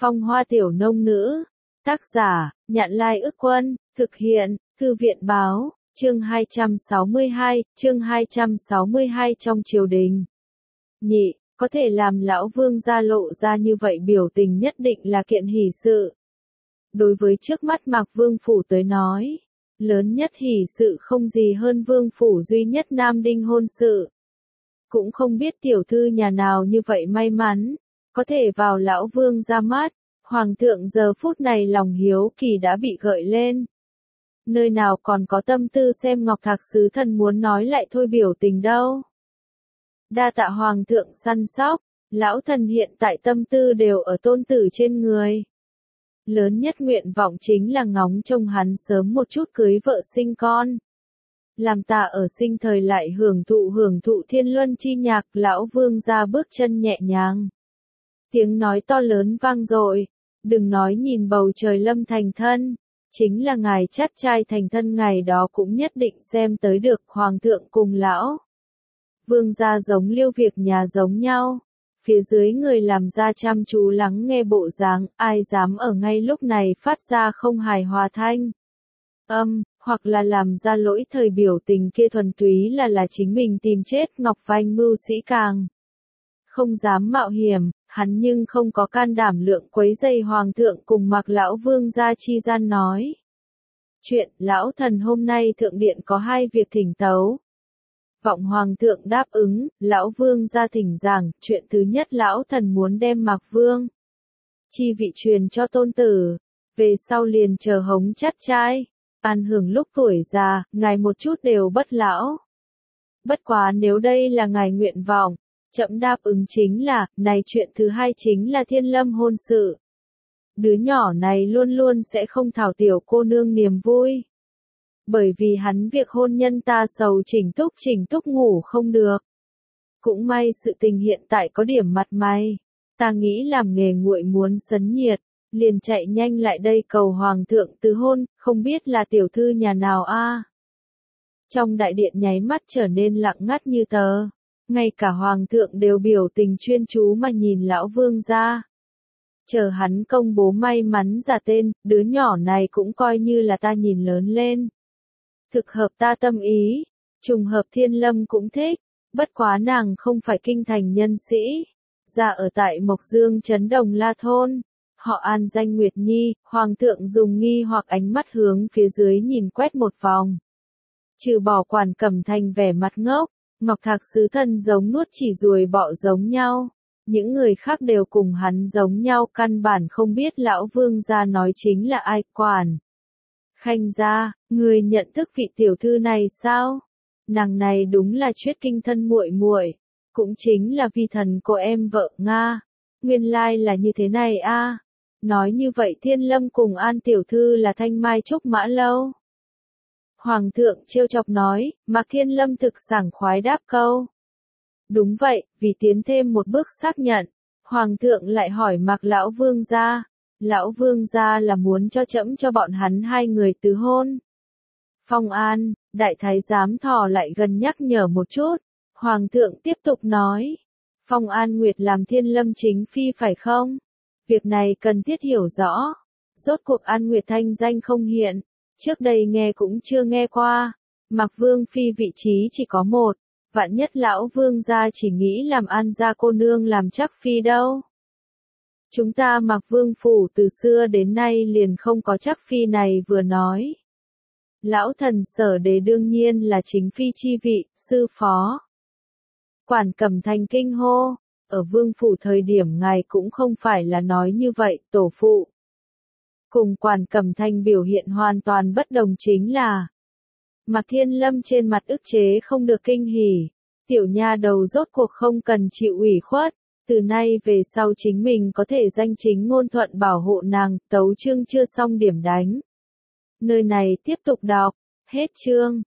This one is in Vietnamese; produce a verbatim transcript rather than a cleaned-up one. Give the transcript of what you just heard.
Phong hoa tiểu nông nữ. Tác giả, Nhạn Lai Ức Quân, thực hiện, Thư viện Báo, chương hai trăm sáu mươi hai, chương hai trăm sáu mươi hai trong triều đình. Nhị, có thể làm lão vương gia lộ ra như vậy biểu tình nhất định là kiện hỷ sự. Đối với trước mắt Mạc Vương Phủ tới nói, lớn nhất hỷ sự không gì hơn Vương Phủ duy nhất nam đinh hôn sự. Cũng không biết tiểu thư nhà nào như vậy may mắn, có thể vào lão vương ra mắt. Hoàng thượng giờ phút này lòng hiếu kỳ đã bị gợi lên. Nơi nào còn có tâm tư xem Ngọc Thạc sứ thần muốn nói lại thôi biểu tình đâu. Đa tạ Hoàng thượng săn sóc, lão thần hiện tại tâm tư đều ở tôn tử trên người. Lớn nhất nguyện vọng chính là ngóng trông hắn sớm một chút cưới vợ sinh con. Làm ta ở sinh thời lại hưởng thụ hưởng thụ thiên luân chi nhạc, lão vương ra bước chân nhẹ nhàng. Tiếng nói to lớn vang dội. Đừng nói nhìn bầu trời lâm thành thân, chính là ngài chắt trai thành thân ngày đó cũng nhất định xem tới được hoàng thượng cùng lão. Vương gia giống Liêu việc nhà giống nhau, phía dưới người làm ra chăm chú lắng nghe bộ dáng, ai dám ở ngay lúc này phát ra không hài hòa thanh. Âm, hoặc là làm ra lỗi thời biểu tình kia thuần túy là là chính mình tìm chết Ngọc Vanh mưu sĩ càng. Không dám mạo hiểm. Hắn nhưng không có can đảm lượng quấy dày hoàng thượng cùng Mạc lão vương gia chi gian nói. Chuyện, lão thần hôm nay thượng điện có hai việc thỉnh tấu. Vọng hoàng thượng đáp ứng, lão vương gia thỉnh giảng, chuyện thứ nhất lão thần muốn đem Mạc vương chi vị truyền cho tôn tử, về sau liền chờ hống chắt trai, an hưởng lúc tuổi già, ngài một chút đều bất lão. Bất quá nếu đây là ngài nguyện vọng, chậm đáp ứng chính là, này chuyện thứ hai chính là thiên lâm hôn sự. Đứa nhỏ này luôn luôn sẽ không thảo tiểu cô nương niềm vui. Bởi vì hắn việc hôn nhân ta sầu chỉnh túc chỉnh túc ngủ không được. Cũng may sự tình hiện tại có điểm mặt mày. Ta nghĩ làm nghề nguội muốn sấn nhiệt, liền chạy nhanh lại đây cầu hoàng thượng từ hôn, không biết là tiểu thư nhà nào a. Trong đại điện nháy mắt trở nên lặng ngắt như tờ. Ngay cả hoàng thượng đều biểu tình chuyên chú mà nhìn lão vương gia. Chờ hắn công bố may mắn giả tên, đứa nhỏ này cũng coi như là ta nhìn lớn lên. Thực hợp ta tâm ý, trùng hợp thiên lâm cũng thích, bất quá nàng không phải kinh thành nhân sĩ. Ra ở tại Mộc Dương Trấn Đồng La Thôn, họ An danh Nguyệt Nhi, hoàng thượng dùng nghi hoặc ánh mắt hướng phía dưới nhìn quét một vòng. Trừ bỏ Quản Cẩm Thành vẻ mặt ngốc. Ngọc Thạc sứ thần giống nuốt chỉ ruồi bọ giống nhau, những người khác đều cùng hắn giống nhau căn bản không biết lão vương gia nói chính là ai. Quản Khanh gia, người nhận thức vị tiểu thư này sao? Nàng này đúng là Chuyết Kinh thân muội muội, cũng chính là vi thần của em vợ Nga. Nguyên lai là như thế này a. À. Nói như vậy Thiên Lâm cùng An tiểu thư là thanh mai trúc mã lâu. Hoàng thượng trêu chọc nói, Mạc Thiên Lâm thực sảng khoái đáp câu. Đúng vậy, vì tiến thêm một bước xác nhận, Hoàng thượng lại hỏi Mạc lão vương gia, lão vương gia là muốn cho trẫm cho bọn hắn hai người tứ hôn. Phong An, đại thái giám thò lại gần nhắc nhở một chút, Hoàng thượng tiếp tục nói, Phong An Nguyệt làm Thiên Lâm chính phi phải không? Việc này cần thiết hiểu rõ, rốt cuộc An Nguyệt thanh danh không hiện. Trước đây nghe cũng chưa nghe qua, Mạc Vương phi vị trí chỉ có một, vạn nhất lão vương gia chỉ nghĩ làm An gia cô nương làm chắc phi đâu. Chúng ta Mạc Vương phủ từ xưa đến nay liền không có chắc phi này vừa nói. Lão thần sở đế đương nhiên là chính phi chi vị, sư phó. Quản Cẩm Thành kinh hô, ở vương phủ thời điểm ngài cũng không phải là nói như vậy, tổ phụ. Cùng Quản Cẩm Thành biểu hiện hoàn toàn bất đồng chính là Mạc Thiên Lâm trên mặt ức chế không được kinh hỉ, tiểu nha đầu rốt cuộc không cần chịu ủy khuất, từ nay về sau chính mình có thể danh chính ngôn thuận bảo hộ nàng, tấu chương chưa xong điểm đánh. Nơi này tiếp tục đọc, hết chương.